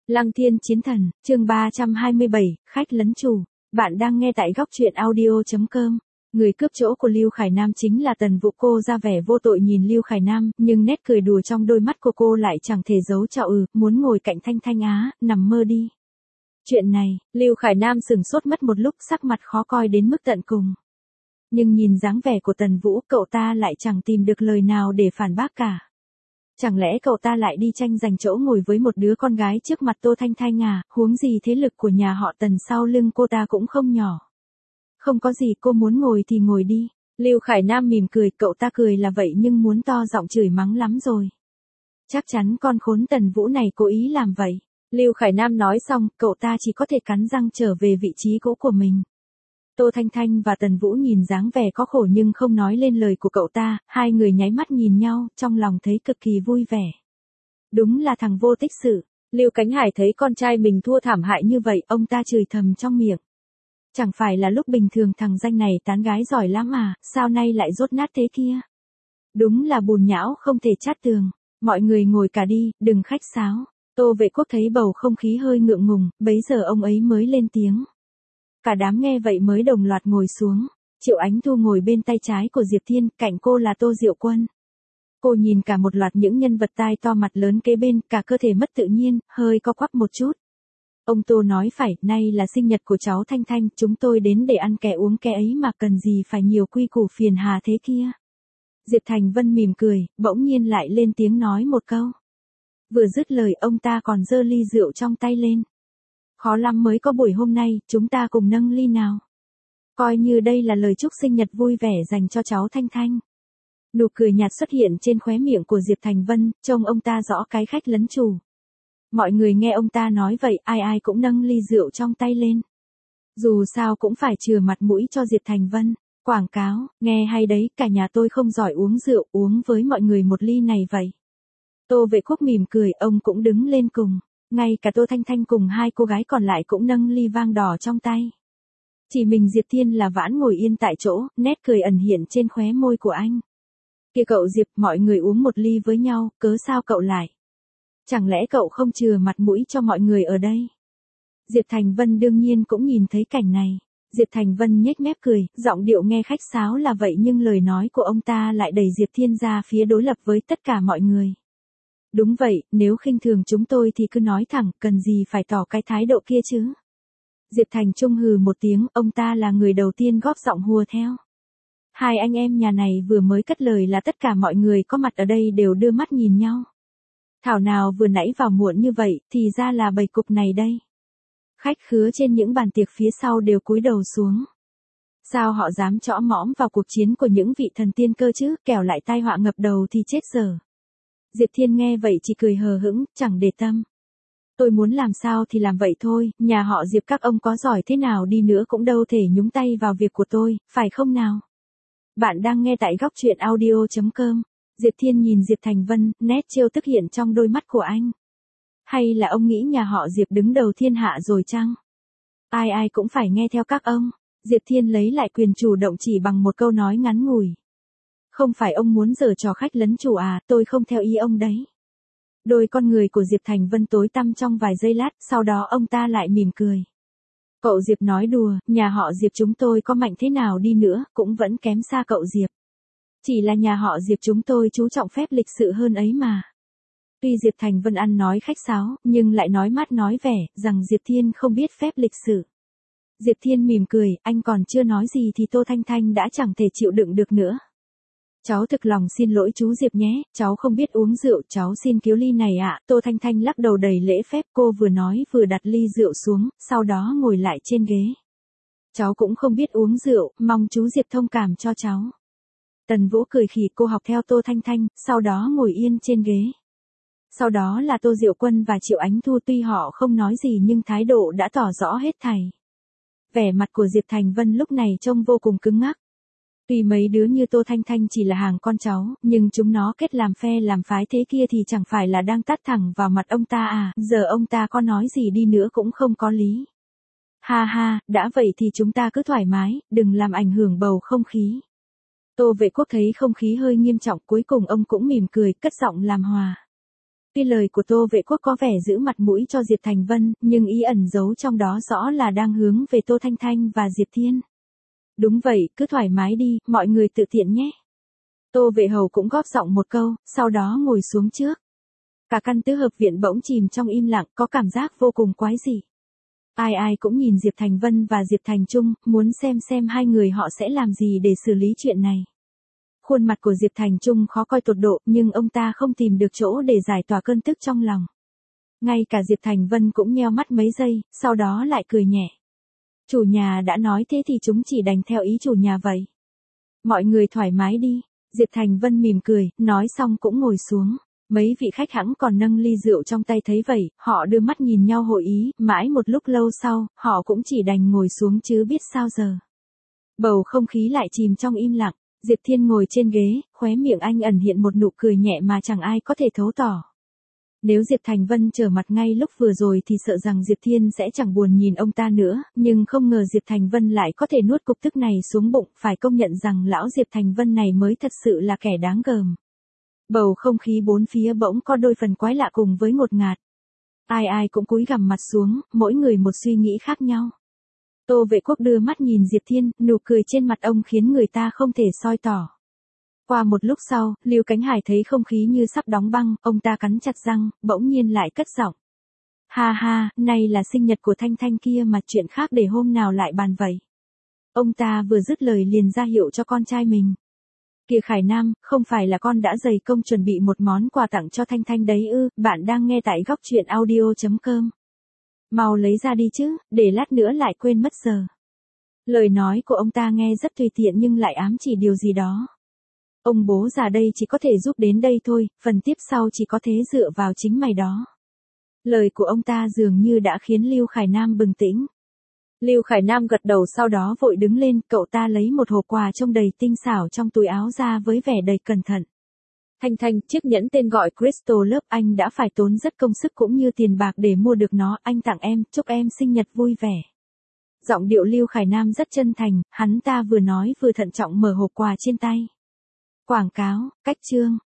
Lăng Thiên Chiến Thần, chương 327, khách lấn chủ. Bạn đang nghe tại góc truyện audio.com. Người cướp chỗ của Lưu Khải Nam chính là Tần Vũ. Cô ra vẻ vô tội nhìn Lưu Khải Nam, nhưng nét cười đùa trong đôi mắt của cô lại chẳng thể giấu trạo muốn ngồi cạnh Thanh Thanh á, nằm mơ đi. Chuyện này, Lưu Khải Nam sửng sốt mất một lúc, sắc mặt khó coi đến mức tận cùng. Nhưng nhìn dáng vẻ của Tần Vũ, cậu ta lại chẳng tìm được lời nào để phản bác cả. Chẳng lẽ cậu ta lại đi tranh giành chỗ ngồi với một đứa con gái trước mặt Tô Thanh Thanh à, huống gì thế lực của nhà họ Tần sau lưng cô ta cũng không nhỏ. Không có gì, cô muốn ngồi thì ngồi đi. Lưu Khải Nam mỉm cười, cậu ta cười là vậy nhưng muốn to giọng chửi mắng lắm rồi. Chắc chắn con khốn Tần Vũ này cố ý làm vậy. Lưu Khải Nam nói xong, cậu ta chỉ có thể cắn răng trở về vị trí cũ của mình. Tô Thanh Thanh và Tần Vũ nhìn dáng vẻ có khổ nhưng không nói lên lời của cậu ta, hai người nháy mắt nhìn nhau, trong lòng thấy cực kỳ vui vẻ. Đúng là thằng vô tích sự. Lưu Cánh Hải thấy con trai mình thua thảm hại như vậy, ông ta chửi thầm trong miệng. Chẳng phải là lúc bình thường thằng danh này tán gái giỏi lắm à, sao nay lại dốt nát thế kia. Đúng là bùn nhão không thể chát tường. Mọi người ngồi cả đi, đừng khách sáo. Tô Vệ Quốc thấy bầu không khí hơi ngượng ngùng, bấy giờ ông ấy mới lên tiếng. Cả đám nghe vậy mới đồng loạt ngồi xuống. Triệu Ánh Thu ngồi bên tay trái của Diệp Thiên, cạnh cô là Tô Diệu Quân. Cô nhìn cả một loạt những nhân vật tai to mặt lớn kế bên, cả cơ thể mất tự nhiên, hơi co quắp một chút. Ông Tô nói phải, nay là sinh nhật của cháu Thanh Thanh, chúng tôi đến để ăn kẻ uống kẻ ấy mà cần gì phải nhiều quy củ phiền hà thế kia. Diệp Thành Vân mỉm cười, bỗng nhiên lại lên tiếng nói một câu. Vừa dứt lời ông ta còn giơ ly rượu trong tay lên. Khó lắm mới có buổi hôm nay, chúng ta cùng nâng ly nào. Coi như đây là lời chúc sinh nhật vui vẻ dành cho cháu Thanh Thanh. Nụ cười nhạt xuất hiện trên khóe miệng của Diệp Thành Vân, trông ông ta rõ cái khách lấn chủ. Mọi người nghe ông ta nói vậy, ai ai cũng nâng ly rượu trong tay lên. Dù sao cũng phải chừa mặt mũi cho Diệp Thành Vân. Quảng cáo, nghe hay đấy, cả nhà tôi không giỏi uống rượu, uống với mọi người một ly này vậy. Tô Vệ Quốc mỉm cười, ông cũng đứng lên cùng. Ngay cả Tô Thanh Thanh cùng hai cô gái còn lại cũng nâng ly vang đỏ trong tay. Chỉ mình Diệp Thiên là vãn ngồi yên tại chỗ, nét cười ẩn hiện trên khóe môi của anh. Kìa cậu Diệp, mọi người uống một ly với nhau, cớ sao cậu lại? Chẳng lẽ cậu không chừa mặt mũi cho mọi người ở đây? Diệp Thành Vân đương nhiên cũng nhìn thấy cảnh này. Diệp Thành Vân nhếch mép cười, giọng điệu nghe khách sáo là vậy nhưng lời nói của ông ta lại đẩy Diệp Thiên ra phía đối lập với tất cả mọi người. Đúng vậy, nếu khinh thường chúng tôi thì cứ nói thẳng, cần gì phải tỏ cái thái độ kia chứ. Diệp Thành Trung hừ một tiếng, ông ta là người đầu tiên góp giọng hùa theo. Hai anh em nhà này vừa mới cất lời là tất cả mọi người có mặt ở đây đều đưa mắt nhìn nhau. Thảo nào vừa nãy vào muộn như vậy, thì ra là bầy cục này đây. Khách khứa trên những bàn tiệc phía sau đều cúi đầu xuống. Sao họ dám chõ mõm vào cuộc chiến của những vị thần tiên cơ chứ, kẻo lại tai họa ngập đầu thì chết dở. Diệp Thiên nghe vậy chỉ cười hờ hững, chẳng để tâm. Tôi muốn làm sao thì làm vậy thôi, nhà họ Diệp các ông có giỏi thế nào đi nữa cũng đâu thể nhúng tay vào việc của tôi, phải không nào? Bạn đang nghe tại góc truyện audio.com. Diệp Thiên nhìn Diệp Thành Vân, nét trêu tức hiện trong đôi mắt của anh. Hay là ông nghĩ nhà họ Diệp đứng đầu thiên hạ rồi chăng? Ai ai cũng phải nghe theo các ông. Diệp Thiên lấy lại quyền chủ động chỉ bằng một câu nói ngắn ngủi. Không phải ông muốn giở trò khách lấn chủ à, tôi không theo ý ông đấy. Đôi con người của Diệp Thành Vân tối tăm trong vài giây lát, sau đó ông ta lại mỉm cười. Cậu Diệp nói đùa, nhà họ Diệp chúng tôi có mạnh thế nào đi nữa, cũng vẫn kém xa cậu Diệp. Chỉ là nhà họ Diệp chúng tôi chú trọng phép lịch sự hơn ấy mà. Tuy Diệp Thành Vân ăn nói khách sáo, nhưng lại nói mát nói vẻ, rằng Diệp Thiên không biết phép lịch sự. Diệp Thiên mỉm cười, anh còn chưa nói gì thì Tô Thanh Thanh đã chẳng thể chịu đựng được nữa. Cháu thực lòng xin lỗi chú Diệp nhé, cháu không biết uống rượu, cháu xin cứu ly này ạ. Tô Thanh Thanh lắc đầu đầy lễ phép, cô vừa nói vừa đặt ly rượu xuống, sau đó ngồi lại trên ghế. Cháu cũng không biết uống rượu, mong chú Diệp thông cảm cho cháu. Tần Vũ cười khì, cô học theo Tô Thanh Thanh, sau đó ngồi yên trên ghế. Sau đó là Tô Diệu Quân và Triệu Ánh Thu, tuy họ không nói gì nhưng thái độ đã tỏ rõ hết thảy. Vẻ mặt của Diệp Thành Vân lúc này trông vô cùng cứng ngắc. Tuy mấy đứa như Tô Thanh Thanh chỉ là hàng con cháu, nhưng chúng nó kết làm phe làm phái thế kia thì chẳng phải là đang tát thẳng vào mặt ông ta à, giờ ông ta có nói gì đi nữa cũng không có lý. Ha ha, đã vậy thì chúng ta cứ thoải mái, đừng làm ảnh hưởng bầu không khí. Tô Vệ Quốc thấy không khí hơi nghiêm trọng, cuối cùng ông cũng mỉm cười, cất giọng làm hòa. Tuy lời của Tô Vệ Quốc có vẻ giữ mặt mũi cho Diệp Thành Vân, nhưng ý ẩn giấu trong đó rõ là đang hướng về Tô Thanh Thanh và Diệp Thiên. Đúng vậy, cứ thoải mái đi, mọi người tự tiện nhé. Tô Vệ Hầu cũng góp giọng một câu, sau đó ngồi xuống trước. Cả căn tứ hợp viện bỗng chìm trong im lặng, có cảm giác vô cùng quái dị. Ai ai cũng nhìn Diệp Thành Vân và Diệp Thành Trung, muốn xem hai người họ sẽ làm gì để xử lý chuyện này. Khuôn mặt của Diệp Thành Trung khó coi tột độ, nhưng ông ta không tìm được chỗ để giải tỏa cơn tức trong lòng. Ngay cả Diệp Thành Vân cũng nheo mắt mấy giây, sau đó lại cười nhẹ. Chủ nhà đã nói thế thì chúng chỉ đành theo ý chủ nhà vậy. Mọi người thoải mái đi. Diệp Thành Vân mỉm cười, nói xong cũng ngồi xuống. Mấy vị khách hãng còn nâng ly rượu trong tay thấy vậy, họ đưa mắt nhìn nhau hội ý, mãi một lúc lâu sau, họ cũng chỉ đành ngồi xuống chứ biết sao giờ. Bầu không khí lại chìm trong im lặng, Diệp Thiên ngồi trên ghế, khóe miệng anh ẩn hiện một nụ cười nhẹ mà chẳng ai có thể thấu tỏ. Nếu Diệp Thành Vân trở mặt ngay lúc vừa rồi thì sợ rằng Diệp Thiên sẽ chẳng buồn nhìn ông ta nữa, nhưng không ngờ Diệp Thành Vân lại có thể nuốt cục tức này xuống bụng, phải công nhận rằng lão Diệp Thành Vân này mới thật sự là kẻ đáng gờm. Bầu không khí bốn phía bỗng có đôi phần quái lạ cùng với ngột ngạt. Ai ai cũng cúi gằm mặt xuống, mỗi người một suy nghĩ khác nhau. Tô Vệ Quốc đưa mắt nhìn Diệp Thiên, nụ cười trên mặt ông khiến người ta không thể soi tỏ. Qua một lúc sau, Lưu Cánh Hải thấy không khí như sắp đóng băng, ông ta cắn chặt răng, bỗng nhiên lại cất giọng. Ha ha, nay là sinh nhật của Thanh Thanh kia mà chuyện khác để hôm nào lại bàn vậy. Ông ta vừa dứt lời liền ra hiệu cho con trai mình. Kìa Khải Nam, không phải là con đã dày công chuẩn bị một món quà tặng cho Thanh Thanh đấy ư, bạn đang nghe tại góc truyện audio.com. Mau lấy ra đi chứ, để lát nữa lại quên mất giờ. Lời nói của ông ta nghe rất tùy tiện nhưng lại ám chỉ điều gì đó. Ông bố già đây chỉ có thể giúp đến đây thôi, phần tiếp sau chỉ có thế dựa vào chính mày đó. Lời của ông ta dường như đã khiến Lưu Khải Nam bừng tỉnh. Lưu Khải Nam gật đầu sau đó vội đứng lên, cậu ta lấy một hộp quà trông đầy tinh xảo trong túi áo ra với vẻ đầy cẩn thận. Thanh Thanh, chiếc nhẫn tên gọi Crystal Love anh đã phải tốn rất công sức cũng như tiền bạc để mua được nó, anh tặng em, chúc em sinh nhật vui vẻ. Giọng điệu Lưu Khải Nam rất chân thành, hắn ta vừa nói vừa thận trọng mở hộp quà trên tay. Quảng cáo, cách chương.